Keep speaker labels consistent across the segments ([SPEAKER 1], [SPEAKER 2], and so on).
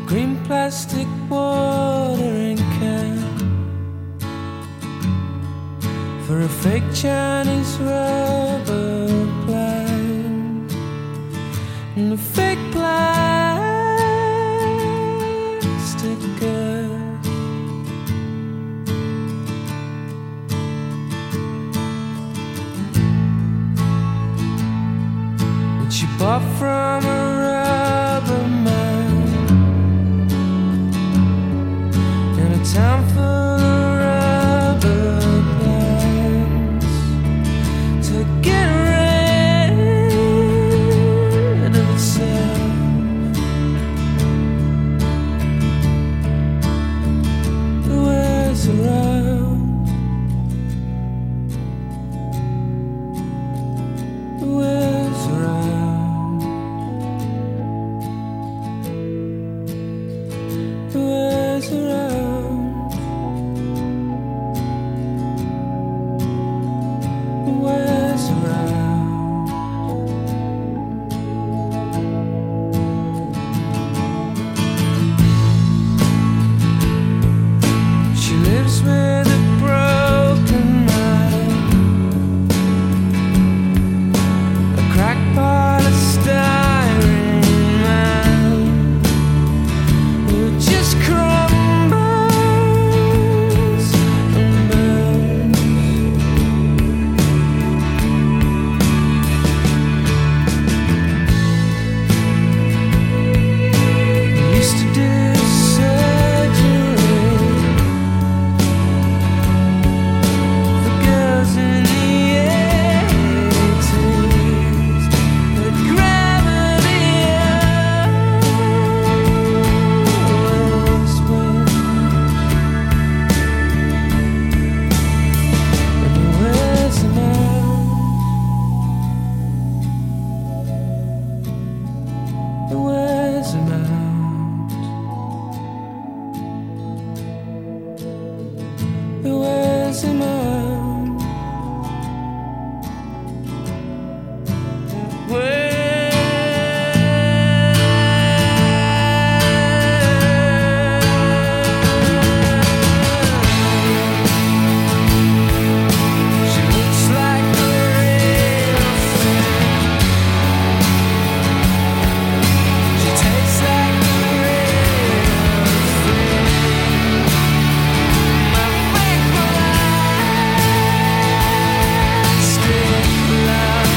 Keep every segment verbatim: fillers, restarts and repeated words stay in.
[SPEAKER 1] green plastic watering can for a fake Chinese rubber plant and a fake plastic girl. Which you bought from a rubber man in a town full of rubber plants to get rid of itself. It wears around. It wears around. It wears around. It wears around. She lives with a broken mind, a crackpot of styrene man who just crumbles and burns. We used to do surgery for girls in the eighties, but gravity always wins, and it wears them out. It wears them out. It wears them out. She looks like the real thing. She tastes like the real thing. My fake plastic love.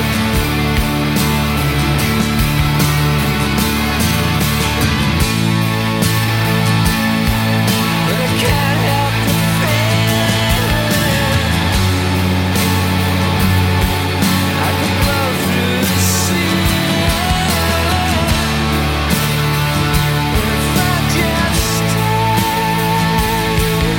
[SPEAKER 1] But I can't help the feeling I could blow through the ceiling if I just stayed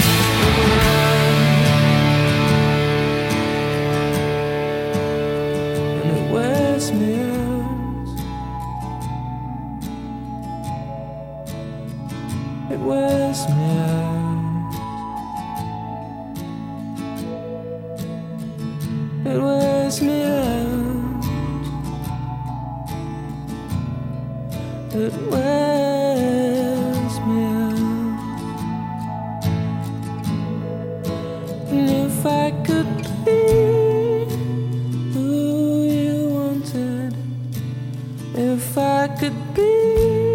[SPEAKER 1] around. And it wears me out. It wears me out. It wears me out. It wears me out. And if I could be who you wanted, if I could be